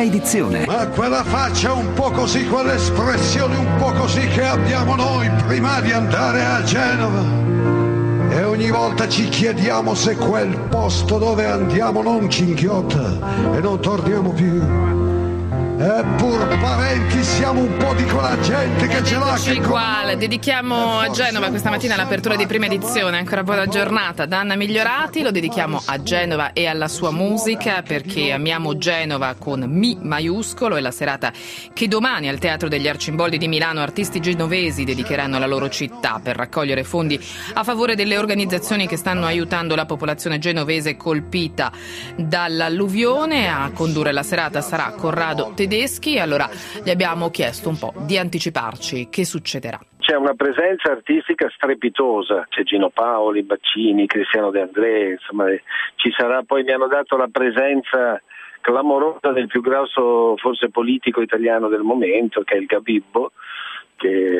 edizione. Ma quella faccia un po' così, quell'espressione un po' così che abbiamo noi prima di andare a Genova. E ogni volta ci chiediamo se quel posto dove andiamo non ci inghiotta e non torniamo più. Eppur parenti siamo un po' di quella gente che ce l'ha. Eccoci qua, dedichiamo a Genova questa mattina l'apertura di prima edizione. Ancora buona giornata da Anna Migliorati. Lo dedichiamo a Genova e alla sua musica, perché amiamo Genova con Mi maiuscolo. È la serata che domani al Teatro degli Arcimboldi di Milano artisti genovesi dedicheranno la loro città per raccogliere fondi a favore delle organizzazioni che stanno aiutando la popolazione genovese colpita dall'alluvione. A condurre la serata sarà Corrado Tedeschi. Allora gli abbiamo chiesto un po' di anticiparci che succederà. C'è una presenza artistica strepitosa, c'è Gino Paoli, Baccini, Cristiano De André, insomma ci sarà, poi mi hanno dato la presenza clamorosa del più grosso forse politico italiano del momento, che è il Gabibbo, che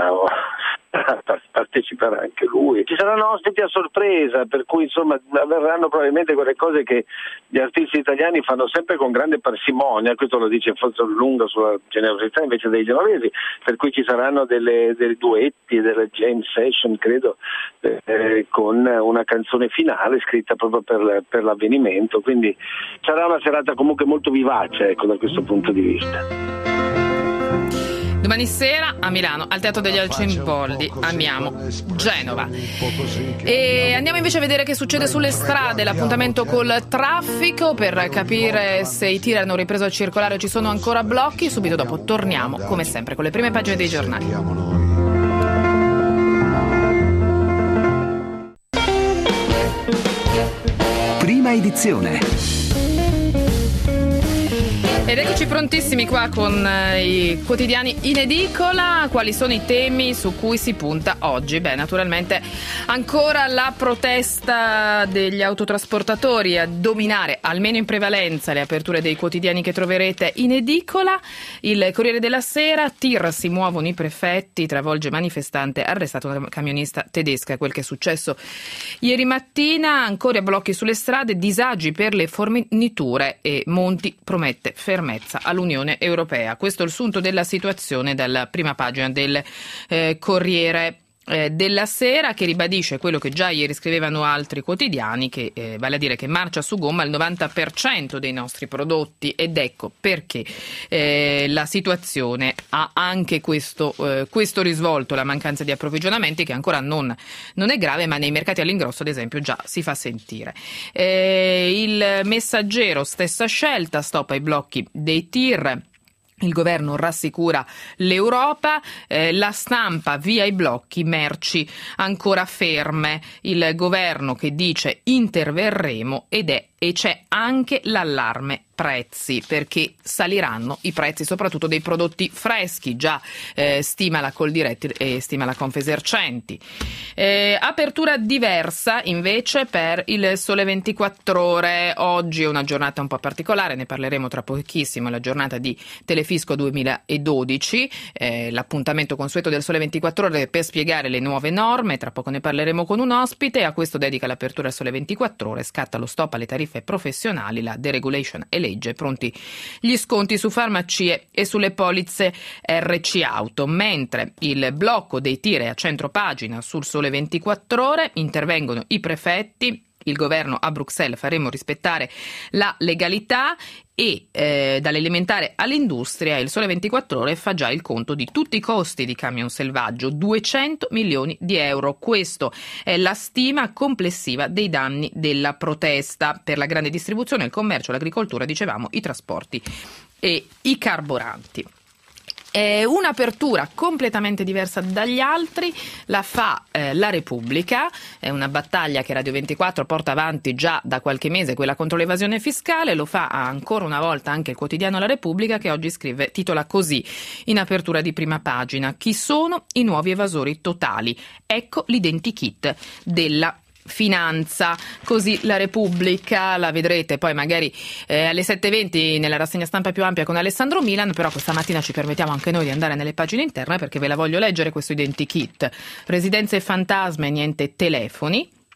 parteciperà anche lui. Ci saranno ospiti a sorpresa, per cui insomma avverranno probabilmente quelle cose che gli artisti italiani fanno sempre con grande parsimonia. Questo lo dice forse lungo sulla generosità invece dei genovesi, per cui ci saranno dei duetti e delle jam session, credo, con una canzone finale scritta proprio per l'avvenimento, quindi sarà una serata comunque molto vivace, ecco, da questo punto di vista. Domani sera a Milano, al Teatro degli Arcimboldi, amiamo Genova. E andiamo invece a vedere che succede sulle strade, l'appuntamento col traffico per capire se i tir hanno ripreso a circolare o ci sono ancora blocchi. Subito dopo torniamo, come sempre, con le prime pagine dei giornali. Prima edizione. Ed eccoci prontissimi qua con i quotidiani in edicola. Quali sono i temi su cui si punta oggi? Beh, naturalmente ancora la protesta degli autotrasportatori a dominare, almeno in prevalenza, le aperture dei quotidiani che troverete in edicola. Il Corriere della Sera, tir si muovono i prefetti, travolge manifestante, arrestato una camionista tedesca. Quel che è successo ieri mattina, ancora blocchi sulle strade, disagi per le forniture e Monti promette fermezza all'Unione Europea. Questo è il sunto della situazione dalla prima pagina del Corriere della Sera, che ribadisce quello che già ieri scrivevano altri quotidiani, che vale a dire che marcia su gomma il 90% dei nostri prodotti, ed ecco perché la situazione ha anche questo risvolto, la mancanza di approvvigionamenti, che ancora non è grave, ma nei mercati all'ingrosso ad esempio già si fa sentire. Il Messaggero, stessa scelta, stop ai blocchi dei tir. Il governo rassicura l'Europa, La Stampa, via i blocchi, merci ancora ferme. Il governo che dice interverremo e c'è anche l'allarme prezzi, perché saliranno i prezzi soprattutto dei prodotti freschi, già stima la Coldiretti e stima la Confesercenti. Apertura diversa invece per il Sole 24 Ore. Oggi è una giornata un po' particolare, ne parleremo tra pochissimo, la giornata di Telefisco 2012, l'appuntamento consueto del Sole 24 Ore per spiegare le nuove norme. Tra poco ne parleremo con un ospite. A questo dedica l'apertura al Sole 24 Ore, scatta lo stop alle tariffe professionali, la deregulation e legge, pronti gli sconti su farmacie e sulle polizze RC Auto, mentre il blocco dei tir è a centro pagina sul Sole 24 Ore, intervengono i prefetti. Il governo a Bruxelles, faremo rispettare la legalità, e dall'elementare all'industria il Sole 24 Ore fa già il conto di tutti i costi di camion selvaggio, 200 milioni di euro. Questo è la stima complessiva dei danni della protesta per la grande distribuzione, il commercio, l'agricoltura, dicevamo, i trasporti e i carburanti. È un'apertura completamente diversa dagli altri, la fa La Repubblica, è una battaglia che Radio 24 porta avanti già da qualche mese, quella contro l'evasione fiscale. Lo fa ancora una volta anche il quotidiano La Repubblica, che oggi titola così in apertura di prima pagina: chi sono i nuovi evasori totali? Ecco l'identikit della finanza. Così La Repubblica, la vedrete poi magari alle 7:20 nella rassegna stampa più ampia con Alessandro Milan, però questa mattina ci permettiamo anche noi di andare nelle pagine interne, perché ve la voglio leggere questo identikit. Residenze fantasma e niente telefoni.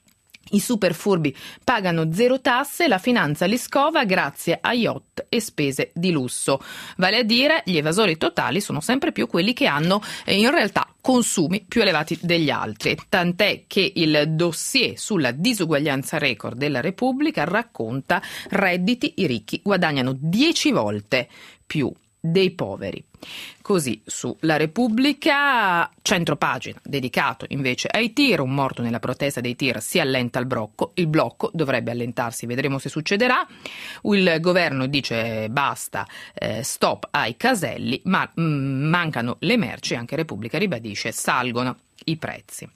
I super furbi pagano 0 tasse, la finanza li scova grazie a yacht e spese di lusso. Vale a dire, gli evasori totali sono sempre più quelli che hanno in realtà consumi più elevati degli altri, tant'è che il dossier sulla disuguaglianza record della Repubblica racconta redditi, i ricchi guadagnano 10 volte più dei poveri. Così su La Repubblica, centropagina dedicato invece ai tir, un morto nella protesta dei tir, si allenta il blocco dovrebbe allentarsi, vedremo se succederà. Il governo dice basta, stop ai caselli, ma mancano le merci, anche Repubblica ribadisce salgono i prezzi.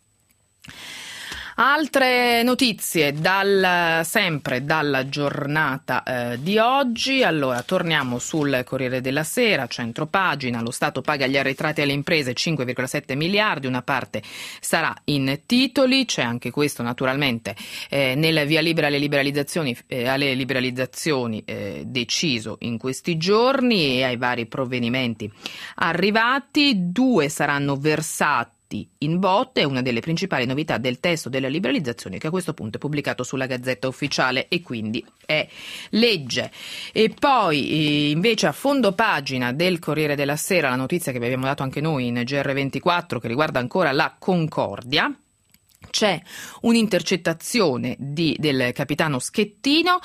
Altre notizie sempre dalla giornata di oggi. Allora, torniamo sul Corriere della Sera, centropagina, lo Stato paga gli arretrati alle imprese 5,7 miliardi, una parte sarà in titoli, c'è anche questo naturalmente nel via libera alle liberalizzazioni deciso in questi giorni e ai vari provvedimenti arrivati. 2 saranno versati in botte, è una delle principali novità del testo della liberalizzazione che a questo punto è pubblicato sulla Gazzetta Ufficiale e quindi è legge. E poi invece a fondo pagina del Corriere della Sera la notizia che vi abbiamo dato anche noi in GR24 che riguarda ancora la Concordia. C'è un'intercettazione del capitano Schettino,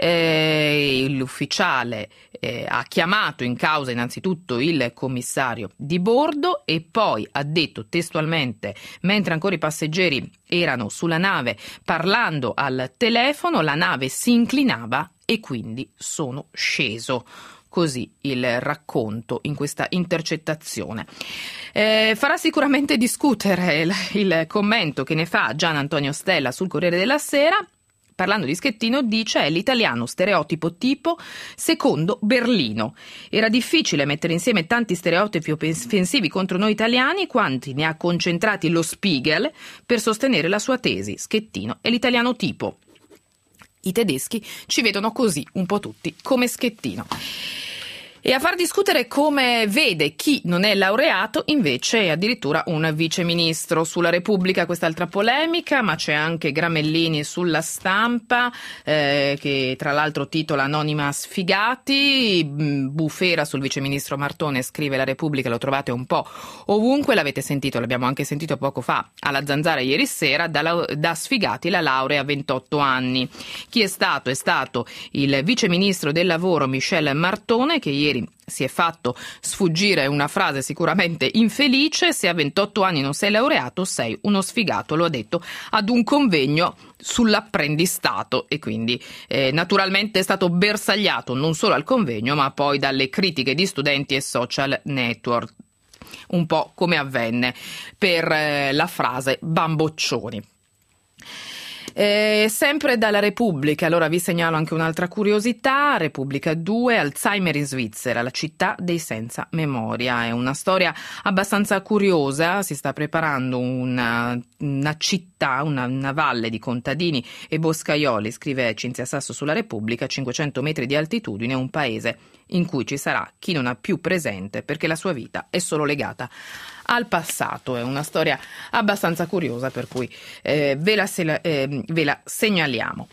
l'ufficiale ha chiamato in causa innanzitutto il commissario di bordo e poi ha detto testualmente, mentre ancora i passeggeri erano sulla nave parlando al telefono, la nave si inclinava e quindi sono sceso. Così il racconto in questa intercettazione. Farà sicuramente discutere il commento che ne fa Gian Antonio Stella sul Corriere della Sera. Parlando di Schettino dice è l'italiano stereotipo tipo secondo Berlino. Era difficile mettere insieme tanti stereotipi offensivi contro noi italiani quanti ne ha concentrati lo Spiegel per sostenere la sua tesi. Schettino è l'italiano tipo. I tedeschi ci vedono così un po' tutti come Schettino. E a far discutere come vede chi non è laureato invece è addirittura un viceministro. Sulla Repubblica quest'altra polemica, ma c'è anche Gramellini sulla Stampa che tra l'altro titola Anonima sfigati, bufera sul viceministro Martone, scrive La Repubblica, lo trovate un po' ovunque, l'avete sentito, l'abbiamo anche sentito poco fa alla Zanzara ieri sera, da sfigati la laurea a 28 anni. Chi è stato? È stato il viceministro del lavoro Michel Martone che ieri si è fatto sfuggire una frase sicuramente infelice: se a 28 anni non sei laureato sei uno sfigato, lo ha detto ad un convegno sull'apprendistato e quindi naturalmente è stato bersagliato non solo al convegno ma poi dalle critiche di studenti e social network, un po' come avvenne per la frase bamboccioni. Sempre dalla Repubblica, allora vi segnalo anche un'altra curiosità. Repubblica 2, Alzheimer in Svizzera, la città dei senza memoria. È una storia abbastanza curiosa, si sta preparando una città, una valle di contadini e boscaioli, scrive Cinzia Sasso sulla Repubblica, 500 metri di altitudine, un paese in cui ci sarà chi non ha più presente perché la sua vita è solo legata al passato. È una storia abbastanza curiosa per cui ve la segnaliamo.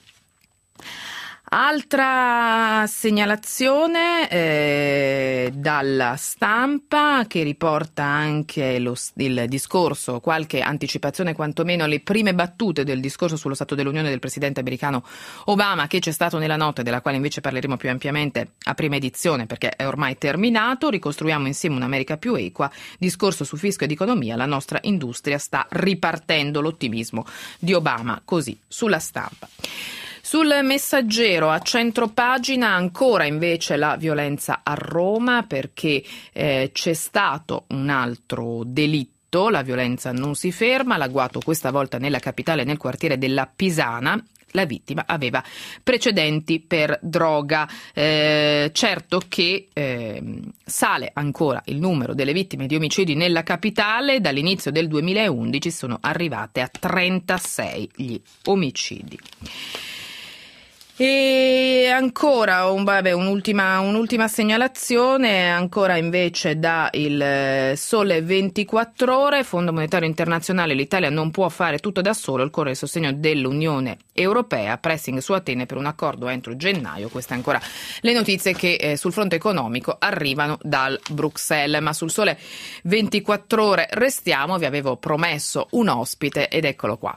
Altra segnalazione dalla Stampa che riporta anche il discorso, qualche anticipazione quantomeno alle prime battute del discorso sullo Stato dell'Unione del presidente americano Obama, che c'è stato nella notte, della quale invece parleremo più ampiamente a prima edizione perché è ormai terminato. Ricostruiamo insieme un'America più equa, discorso su fisco ed economia, la nostra industria sta ripartendo, l'ottimismo di Obama, così sulla Stampa. Sul Messaggero a centropagina ancora invece la violenza a Roma perché c'è stato un altro delitto, la violenza non si ferma, l'agguato questa volta nella capitale, nel quartiere della Pisana. La vittima aveva precedenti per droga. Certo che sale ancora il numero delle vittime di omicidi nella capitale. Dall'inizio del 2011 sono arrivate a 36 gli omicidi. E ancora un'ultima segnalazione, ancora invece da il Sole 24 Ore, Fondo Monetario Internazionale, l'Italia non può fare tutto da solo, occorre il sostegno dell'Unione Europea, pressing su Atene per un accordo entro gennaio. Queste ancora le notizie che sul fronte economico arrivano dal Bruxelles, ma sul Sole 24 Ore restiamo, vi avevo promesso un ospite ed eccolo qua.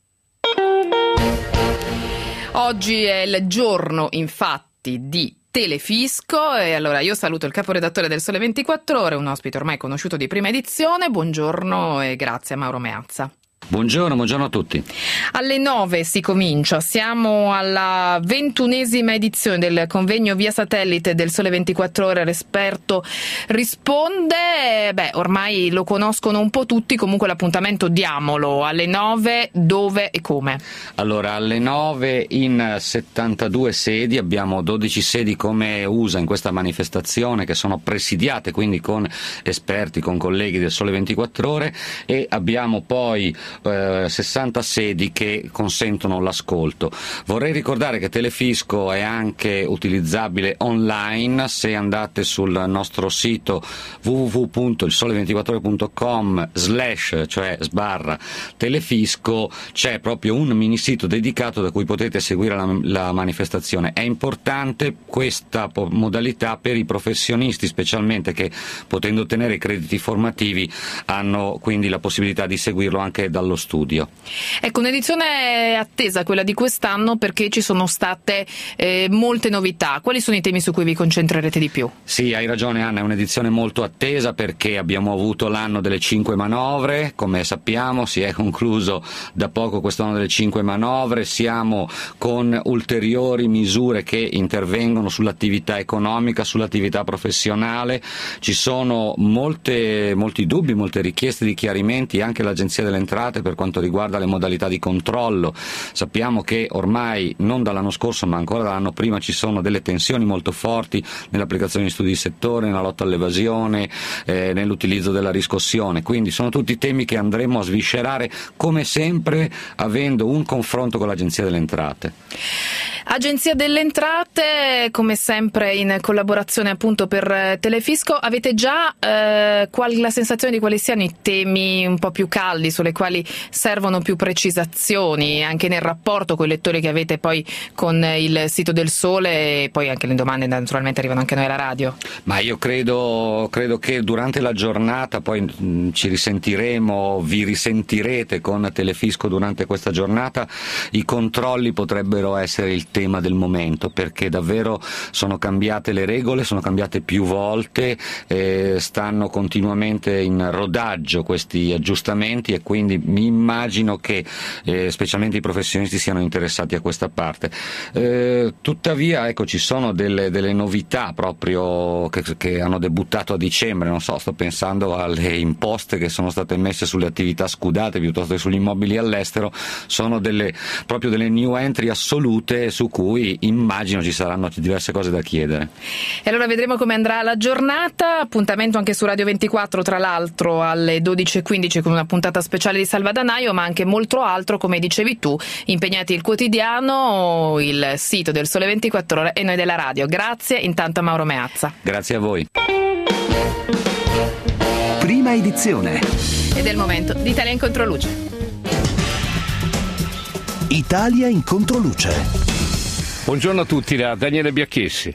Oggi è il giorno, infatti, di Telefisco e allora io saluto il caporedattore del Sole 24 Ore, un ospite ormai conosciuto di prima edizione. Buongiorno e grazie a Mauro Meazza. Buongiorno a tutti. Alle 9 si comincia, siamo alla 21esima edizione del convegno via satellite del Sole 24 Ore, l'esperto risponde. Ormai lo conoscono un po' tutti, comunque l'appuntamento diamolo, alle 9 dove e come? Allora, alle 9 in 72 sedi, abbiamo 12 sedi come USA in questa manifestazione che sono presidiate quindi con esperti, con colleghi del Sole 24 Ore e abbiamo poi 60 sedi che consentono l'ascolto. Vorrei ricordare che Telefisco è anche utilizzabile online. Se andate sul nostro sito www.ilsole24ore.com /Telefisco c'è proprio un mini sito dedicato da cui potete seguire la manifestazione. È importante questa modalità per i professionisti, specialmente che potendo ottenere i crediti formativi hanno quindi la possibilità di seguirlo anche dallo studio. Ecco, un'edizione attesa quella di quest'anno perché ci sono state molte novità. Quali sono i temi su cui vi concentrerete di più? Sì, hai ragione Anna, è un'edizione molto attesa perché abbiamo avuto l'anno delle 5 manovre, come sappiamo si è concluso da poco questo anno delle 5 manovre, siamo con ulteriori misure che intervengono sull'attività economica, sull'attività professionale, ci sono molti dubbi, molte richieste di chiarimenti anche all'Agenzia delle Entrate per quanto riguarda le modalità di controllo. Sappiamo che ormai non dall'anno scorso ma ancora dall'anno prima ci sono delle tensioni molto forti nell'applicazione di studi di settore, nella lotta all'evasione, nell'utilizzo della riscossione, quindi sono tutti temi che andremo a sviscerare come sempre avendo un confronto con l'Agenzia delle Entrate. Agenzia delle Entrate, come sempre in collaborazione appunto per Telefisco, avete già la sensazione di quali siano i temi un po' più caldi, sulle quali servono più precisazioni, anche nel rapporto con i lettori che avete poi con il sito del Sole e poi anche le domande naturalmente arrivano anche noi alla radio? Ma io credo che durante la giornata poi ci risentiremo, vi risentirete con Telefisco durante questa giornata, i controlli potrebbero essere il tema del momento perché davvero sono cambiate le regole, sono cambiate più volte, stanno continuamente in rodaggio questi aggiustamenti e quindi mi immagino che specialmente i professionisti siano interessati a questa parte. Tuttavia ecco, ci sono delle novità proprio che hanno debuttato a dicembre, non so, sto pensando alle imposte che sono state messe sulle attività scudate piuttosto che sugli immobili all'estero, sono proprio delle new entry assolute su cui immagino ci saranno diverse cose da chiedere. E allora vedremo come andrà la giornata, appuntamento anche su Radio 24 tra l'altro alle 12.15 con una puntata speciale di Salvadanaio, ma anche molto altro, come dicevi tu, impegnati il quotidiano, il sito del Sole 24 Ore e noi della radio. Grazie intanto a Mauro Meazza. Grazie a voi. Prima edizione. Ed è il momento di Italia in Controluce. Italia in Controluce. Buongiorno a tutti da Daniele Biacchessi.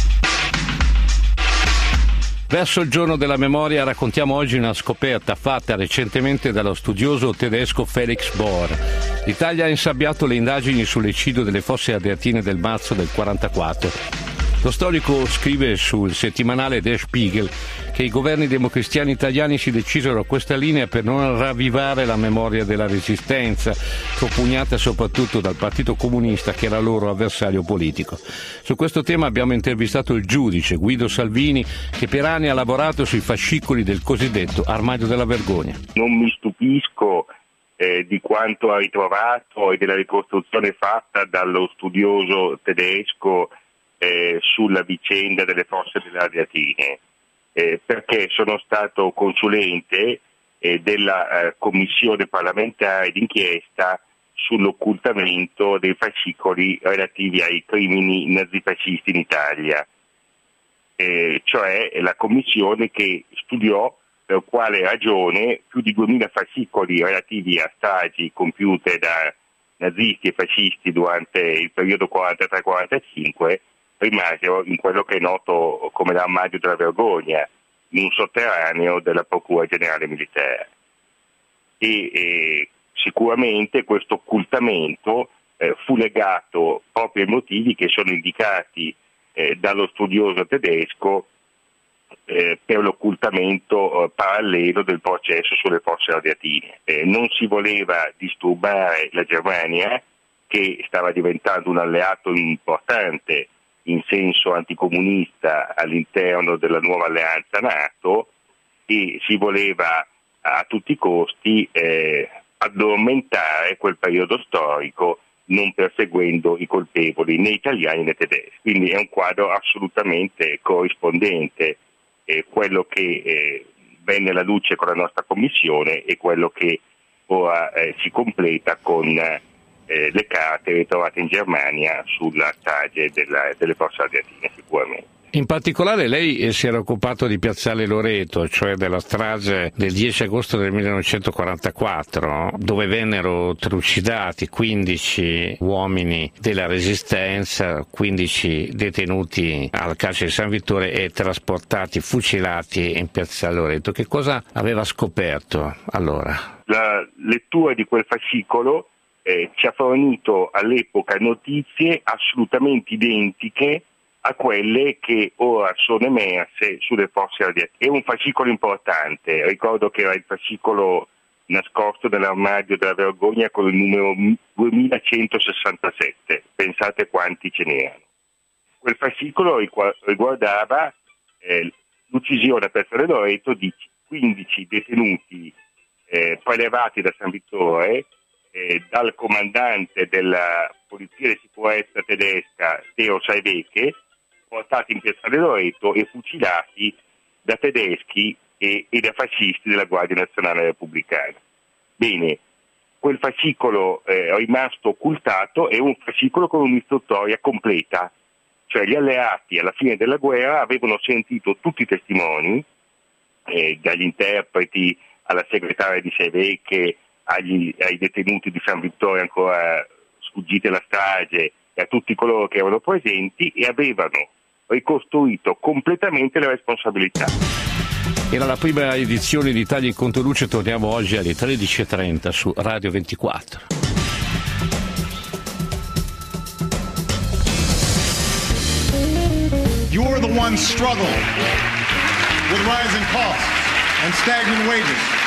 Verso il giorno della memoria raccontiamo oggi una scoperta fatta recentemente dallo studioso tedesco Felix Bohr. L'Italia ha insabbiato le indagini sull'eccidio delle Fosse Ardeatine del marzo del 1944. Lo storico scrive sul settimanale Der Spiegel che i governi democristiani italiani si decisero a questa linea per non ravvivare la memoria della resistenza, propugnata soprattutto dal Partito Comunista che era loro avversario politico. Su questo tema abbiamo intervistato il giudice Guido Salvini che per anni ha lavorato sui fascicoli del cosiddetto armadio della vergogna. Non mi stupisco di quanto ha ritrovato e della ricostruzione fatta dallo studioso tedesco sulla vicenda delle Fosse delle Ardeatine, perché sono stato consulente della commissione parlamentare d'inchiesta sull'occultamento dei fascicoli relativi ai crimini nazifascisti in Italia, cioè la commissione che studiò per quale ragione più di 2000 fascicoli relativi a stragi compiute da nazisti e fascisti durante il periodo 43-45 rimasero in quello che è noto come l'armadio della vergogna, in un sotterraneo della Procura Generale Militare. E sicuramente questo occultamento fu legato proprio ai motivi che sono indicati dallo studioso tedesco per l'occultamento parallelo del processo sulle fosse ardeatine. Non si voleva disturbare la Germania, che stava diventando un alleato importante in senso anticomunista all'interno della nuova alleanza NATO, e si voleva a tutti i costi addormentare quel periodo storico, non perseguendo i colpevoli né italiani né tedeschi. Quindi è un quadro assolutamente corrispondente quello che venne alla luce con la nostra commissione e quello che ora si completa con le carte ritrovate in Germania sulla strage delle fosse ardeatine, sicuramente. In particolare lei si era occupato di Piazzale Loreto, cioè della strage del 10 agosto del 1944, dove vennero trucidati 15 uomini della Resistenza, 15 detenuti al carcere di San Vittore e trasportati, fucilati in Piazzale Loreto. Che cosa aveva scoperto allora? La lettura di quel fascicolo ci ha fornito all'epoca notizie assolutamente identiche a quelle che ora sono emerse sulle fosse ardeatine. È un fascicolo importante, ricordo che era il fascicolo nascosto nell'armadio della vergogna con il numero 2167, pensate quanti ce n'erano. Quel fascicolo riguardava l'uccisione a Piazzale Loreto di 15 detenuti prelevati da San Vittore dal comandante della Polizia di Sicurezza tedesca Theo Saibeke, portati in Piazzale Loreto e fucilati da tedeschi e da fascisti della Guardia Nazionale Repubblicana. Bene, quel fascicolo rimasto occultato è un fascicolo con un'istruttoria completa, cioè gli alleati alla fine della guerra avevano sentito tutti i testimoni, dagli interpreti alla segretaria di Saibeke, ai detenuti di San Vittore ancora sfuggiti alla strage e a tutti coloro che erano presenti, e avevano ricostruito completamente le responsabilità. Era la prima edizione di Italia in Controluce, torniamo oggi alle 13.30 su Radio 24. You're the ones struggling with rising costs and stagnant wages.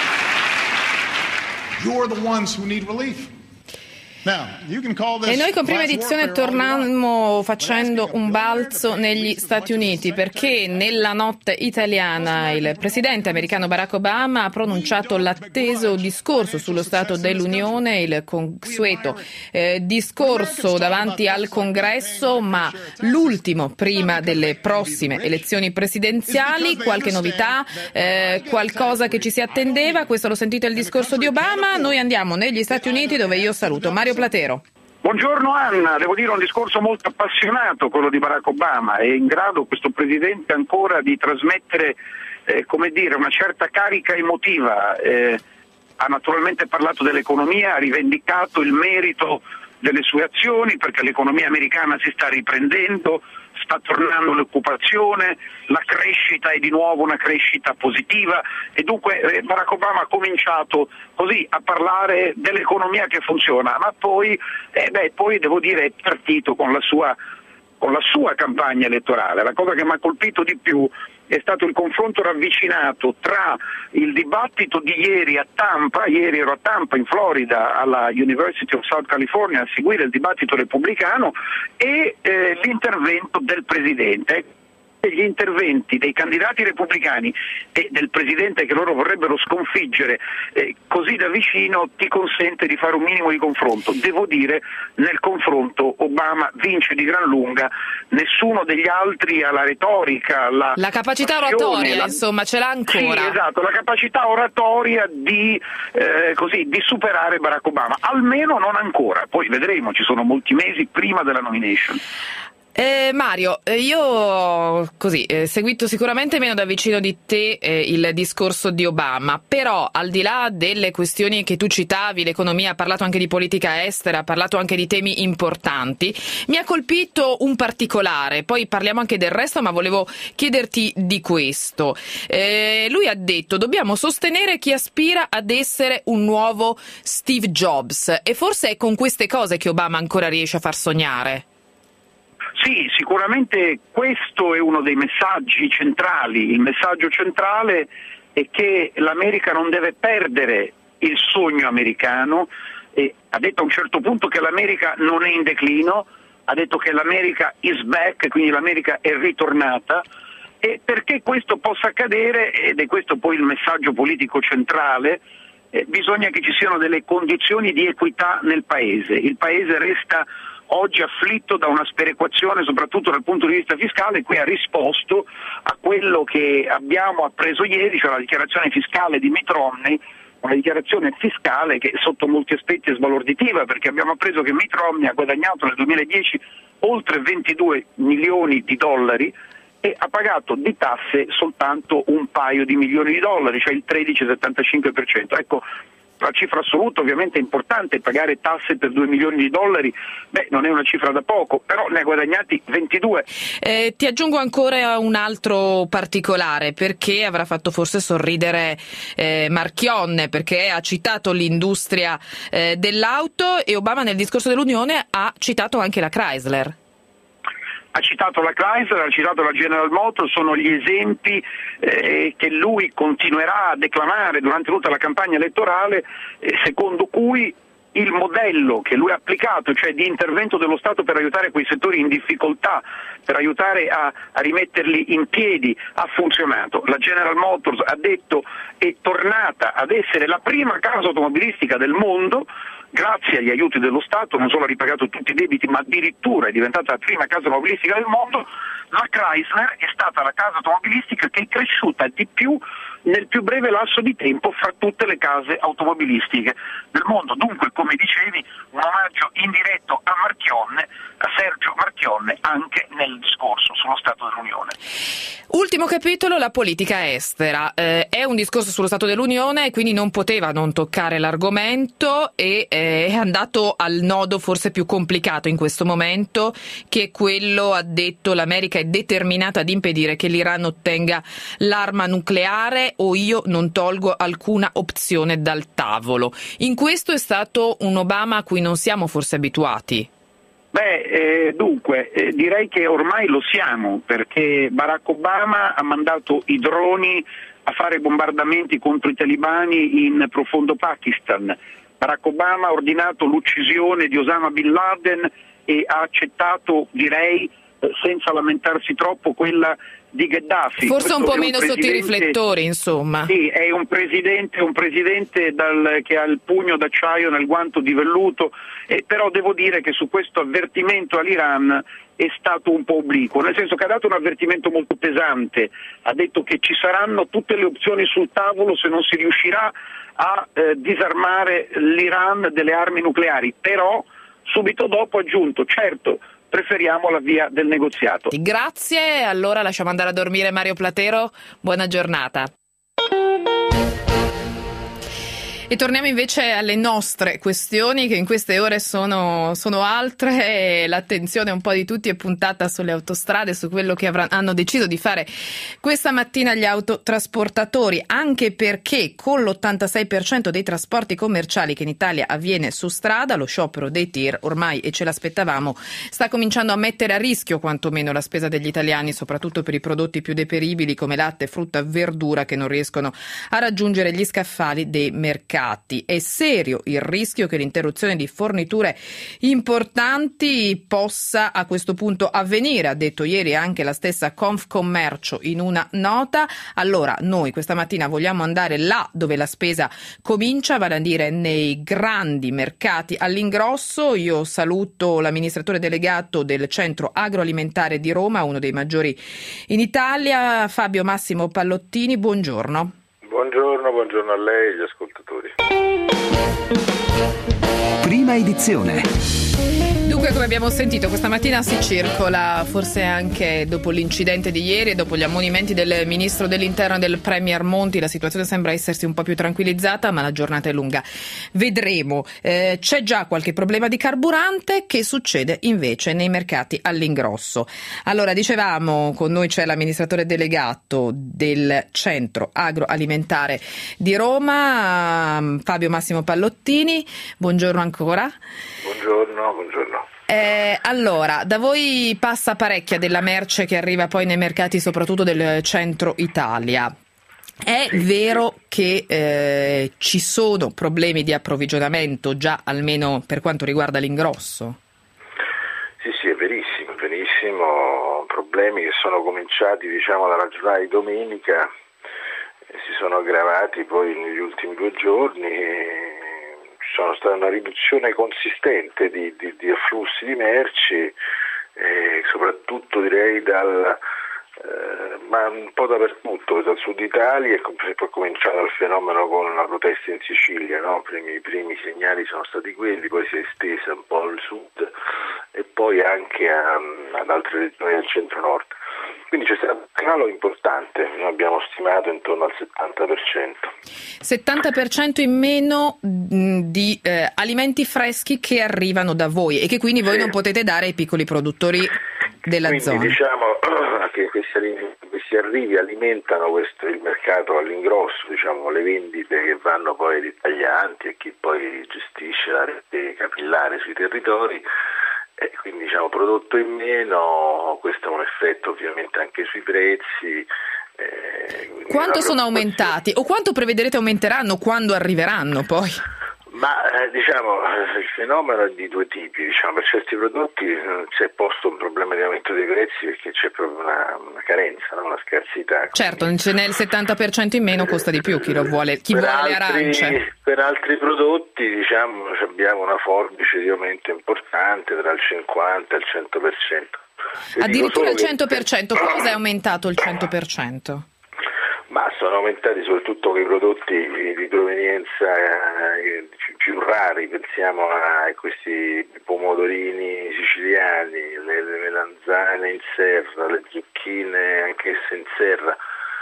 You're the ones who need relief. E noi con Prima Edizione torniamo facendo un balzo negli Stati Uniti, perché nella notte italiana il presidente americano Barack Obama ha pronunciato l'atteso discorso sullo Stato dell'Unione, il consueto discorso davanti al Congresso, ma l'ultimo prima delle prossime elezioni presidenziali. Qualche novità, qualcosa che ci si attendeva? Questo lo sentite il discorso di Obama. Noi andiamo negli Stati Uniti, dove io saluto Mario Platero. Buongiorno Anna, devo dire un discorso molto appassionato quello di Barack Obama. È in grado questo presidente ancora di trasmettere una certa carica emotiva. Ha naturalmente parlato dell'economia, ha rivendicato il merito delle sue azioni, perché l'economia americana si sta riprendendo, sta tornando l'occupazione, la crescita è di nuovo una crescita positiva, e dunque Barack Obama ha cominciato così a parlare dell'economia che funziona, ma poi devo dire è partito con la sua campagna elettorale. La cosa che mi ha colpito di più è stato il confronto ravvicinato tra il dibattito di ieri a Tampa. Ieri ero a Tampa in Florida alla University of South California a seguire il dibattito repubblicano, e l'intervento del presidente. gli interventi dei candidati repubblicani e del presidente che loro vorrebbero sconfiggere così da vicino ti consente di fare un minimo di confronto. Devo dire, nel confronto Obama vince di gran lunga, nessuno degli altri ha la retorica, la capacità oratoria, insomma, ce l'ha ancora. Sì, esatto, la capacità oratoria di superare Barack Obama, almeno non ancora, poi vedremo, ci sono molti mesi prima della nomination. Mario, io ho seguito sicuramente meno da vicino di te il discorso di Obama, però al di là delle questioni che tu citavi, l'economia, ha parlato anche di politica estera, ha parlato anche di temi importanti, mi ha colpito un particolare, poi parliamo anche del resto, ma volevo chiederti di questo. Lui ha detto: dobbiamo sostenere chi aspira ad essere un nuovo Steve Jobs, e forse è con queste cose che Obama ancora riesce a far sognare. Sì, sicuramente questo è uno dei messaggi centrali. Il messaggio centrale è che l'America non deve perdere il sogno americano, e ha detto a un certo punto che l'America non è in declino, ha detto che l'America is back, quindi l'America è ritornata, e perché questo possa accadere, ed è questo poi il messaggio politico centrale, bisogna che ci siano delle condizioni di equità nel Paese. Il Paese resta oggi afflitto da una sperequazione soprattutto dal punto di vista fiscale. Qui ha risposto a quello che abbiamo appreso ieri, cioè la dichiarazione fiscale di Mitt Romney, una dichiarazione fiscale che sotto molti aspetti è sbalorditiva, perché abbiamo appreso che Mitt Romney ha guadagnato nel 2010 oltre 22 milioni di dollari e ha pagato di tasse soltanto un paio di milioni di dollari, cioè il 13,75%. Ecco, la cifra assoluta ovviamente è importante, pagare tasse per 2 milioni di dollari, non è una cifra da poco, però ne ha guadagnati 22. Ti aggiungo ancora un altro particolare, perché avrà fatto forse sorridere Marchionne, perché ha citato l'industria dell'auto, e Obama nel discorso dell'Unione ha citato anche la Chrysler. Ha citato la Chrysler, ha citato la General Motors, sono gli esempi che lui continuerà a declamare durante tutta la campagna elettorale, secondo cui il modello che lui ha applicato, cioè di intervento dello Stato per aiutare quei settori in difficoltà, per aiutare a rimetterli in piedi, ha funzionato. La General Motors, ha detto, è tornata ad essere la prima casa automobilistica del mondo, grazie agli aiuti dello Stato, non solo ha ripagato tutti i debiti, ma addirittura è diventata la prima casa automobilistica del mondo. La Chrysler è stata la casa automobilistica che è cresciuta di più nel più breve lasso di tempo fra tutte le case automobilistiche del mondo. Dunque, come dicevi, un omaggio indiretto a Marchionne, a Sergio Marchionne, anche nel discorso sullo Stato dell'Unione. Ultimo capitolo, la politica estera. È un discorso sullo Stato dell'Unione, quindi non poteva non toccare l'argomento, e è andato al nodo forse più complicato in questo momento, che è quello, ha detto, l'America è determinata ad impedire che l'Iran ottenga l'arma nucleare, o io non tolgo alcuna opzione dal tavolo. In questo è stato un Obama a cui non siamo forse abituati. Dunque, direi che ormai lo siamo, perché Barack Obama ha mandato i droni a fare bombardamenti contro i talibani in profondo Pakistan. Barack Obama ha ordinato l'uccisione di Osama Bin Laden e ha accettato, direi, senza lamentarsi troppo, quella di Gheddafi. Forse un po' meno sotto i riflettori, insomma. Sì, è un presidente che ha il pugno d'acciaio nel guanto di velluto, però devo dire che su questo avvertimento all'Iran è stato un po' obliquo, nel senso che ha dato un avvertimento molto pesante, ha detto che ci saranno tutte le opzioni sul tavolo se non si riuscirà a disarmare l'Iran delle armi nucleari, però subito dopo ha aggiunto: certo, preferiamo la via del negoziato. Grazie, allora lasciamo andare a dormire Mario Platero, buona giornata. E torniamo invece alle nostre questioni, che in queste ore sono altre, e l'attenzione un po' di tutti è puntata sulle autostrade, su quello che hanno deciso di fare questa mattina gli autotrasportatori, anche perché con l'86% dei trasporti commerciali che in Italia avviene su strada, lo sciopero dei TIR ormai, e ce l'aspettavamo, sta cominciando a mettere a rischio quantomeno la spesa degli italiani, soprattutto per i prodotti più deperibili come latte, frutta, verdura, che non riescono a raggiungere gli scaffali dei mercati. mercati. È serio il rischio che l'interruzione di forniture importanti possa a questo punto avvenire, ha detto ieri anche la stessa Confcommercio in una nota. Allora noi questa mattina vogliamo andare là dove la spesa comincia, vale a dire nei grandi mercati all'ingrosso. Io saluto l'amministratore delegato del Centro Agroalimentare di Roma, uno dei maggiori in Italia, Fabio Massimo Pallottini. Buongiorno. Buongiorno a lei e agli ascoltatori. Prima edizione. Dunque, come abbiamo sentito, questa mattina si circola, forse anche dopo l'incidente di ieri e dopo gli ammonimenti del ministro dell'interno e del premier Monti, la situazione sembra essersi un po' più tranquillizzata, ma la giornata è lunga. Vedremo. C'è già qualche problema di carburante. Che succede invece nei mercati all'ingrosso? Allora, dicevamo, con noi c'è l'amministratore delegato del Centro Agroalimentare di Roma, Fabio Massimo Pallottini. Buongiorno ancora. Buongiorno. Allora, da voi passa parecchia della merce che arriva poi nei mercati, soprattutto del centro Italia. È vero che ci sono problemi di approvvigionamento già, almeno per quanto riguarda l'ingrosso? Sì, è verissimo. Problemi che sono cominciati dalla giornata di domenica e si sono aggravati poi negli ultimi 2 giorni. Sono stata una riduzione consistente di afflussi di merci, soprattutto direi ma un po' dappertutto, dal sud Italia, e poi è cominciato il fenomeno con la protesta in Sicilia, no? I primi segnali sono stati quelli, poi si è estesa un po' al sud e poi anche ad altre regioni del centro-nord. Quindi c'è stato un calo importante, noi abbiamo stimato intorno al 70%. 70% in meno di alimenti freschi che arrivano da voi e che quindi voi non potete dare ai piccoli produttori della zona. Quindi diciamo che questi arrivi alimentano il mercato all'ingrosso, le vendite che vanno poi ai taglianti e chi poi gestisce la rete capillare sui territori. Quindi prodotto in meno, questo è un effetto ovviamente anche sui prezzi. Quanto sono aumentati o quanto prevederete aumenteranno quando arriveranno poi? Ma il fenomeno è di 2 tipi, per certi prodotti si è posto un problema di aumento dei prezzi perché c'è proprio una carenza, una scarsità. Certo, nel 70% in meno costa di più chi vuole le arance. Per altri prodotti abbiamo una forbice di aumento importante tra il 50 e il 100%. Addirittura il 100%, cosa è aumentato il 100%? Ma sono aumentati soprattutto quei prodotti di provenienza più rari, pensiamo a questi pomodorini siciliani, le melanzane in serra, le zucchine anch'esse in serra,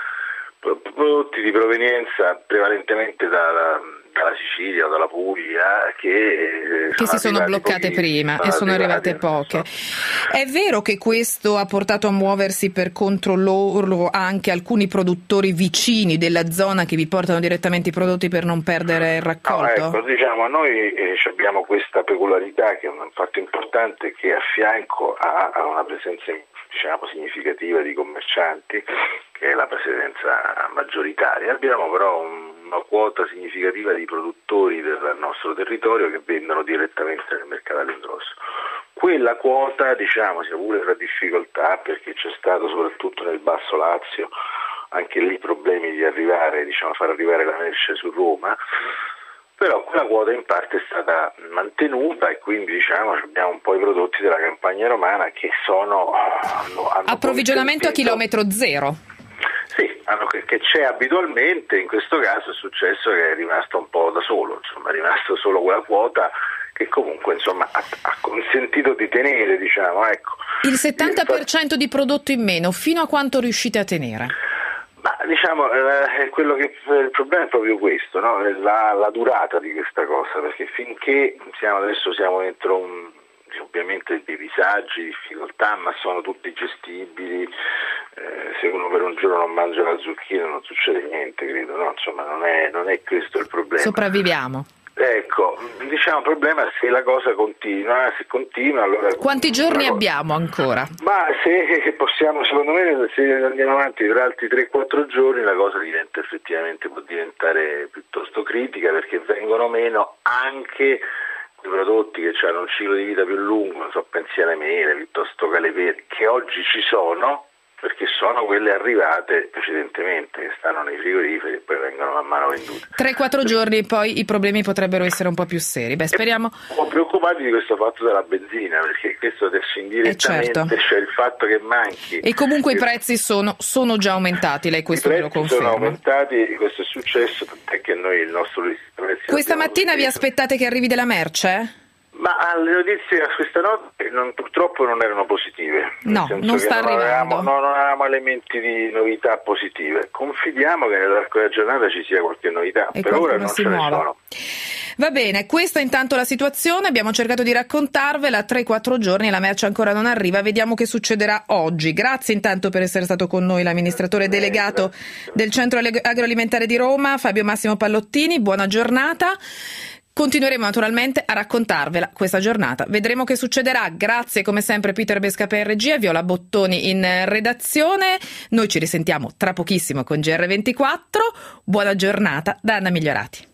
prodotti di provenienza prevalentemente dalla Sicilia o dalla Puglia che si sono bloccate prima e sono arrivate poche. È vero che questo ha portato a muoversi per conto loro anche alcuni produttori vicini della zona che vi portano direttamente i prodotti per non perdere il raccolto? Noi abbiamo questa peculiarità che è un fatto importante, che a fianco ha una presenza significativa di commercianti, che è la presenza maggioritaria. Abbiamo però una quota significativa di produttori del nostro territorio che vendono direttamente nel mercato all'ingrosso. Quella quota, sia pure tra difficoltà, perché c'è stato soprattutto nel Basso Lazio anche lì problemi di arrivare, far arrivare la merce su Roma, però quella quota in parte è stata mantenuta e quindi abbiamo un po' i prodotti della campagna romana che hanno approvvigionamento a chilometro zero. Sì, che c'è abitualmente. In questo caso è successo che è rimasto un po' da solo, è rimasto solo quella quota che comunque ha consentito di tenere, ecco. Il 70% di prodotto in meno, fino a quanto riuscite a tenere? Ma il problema è proprio questo, no? La durata di questa cosa, perché finché adesso siamo dentro ovviamente dei disagi, difficoltà, ma sono tutti gestibili. Se uno per un giorno non mangia la zucchina non succede niente, credo, no? Non è questo il problema. Sopravviviamo. Ecco, diciamo il problema è se la cosa continua, allora... Quanti giorni abbiamo ancora? Ma se possiamo, secondo me, se andiamo avanti per altri 3-4 giorni la cosa può diventare piuttosto critica, perché vengono meno anche i prodotti che hanno un ciclo di vita più lungo, non so, pensi alle mele piuttosto che alle pere, che oggi ci sono, perché sono quelle arrivate precedentemente, che stanno nei frigoriferi e poi vengono man mano vendute. 3-4 giorni poi i problemi potrebbero essere un po' più seri. Beh, speriamo. Siamo preoccupati di questo fatto della benzina, perché questo adesso indirettamente certo. c'è il fatto che manchi. E comunque i prezzi sono già aumentati, lei questo me lo conferma. Sono aumentati, questo è successo, tant'è che noi il nostro prezzo. Questa mattina vi aspettate che arrivi della merce? Ma le notizie a questa notte purtroppo non erano positive. No, non sta arrivando. Non avevamo elementi di novità positive. Confidiamo che nell'arco della giornata ci sia qualche novità, e per ora non ce ne sono. Va bene, questa è intanto la situazione, abbiamo cercato di raccontarvela, 3-4 giorni e la merce ancora non arriva, vediamo che succederà oggi. Grazie intanto per essere stato con noi l'amministratore delegato del Centro Agroalimentare di Roma, Fabio Massimo Pallottini, buona giornata. Continueremo naturalmente a raccontarvela questa giornata, vedremo che succederà. Grazie come sempre Peter Bescapè in regia, Viola Bottoni in redazione, noi ci risentiamo tra pochissimo con GR24, buona giornata da Anna Migliorati.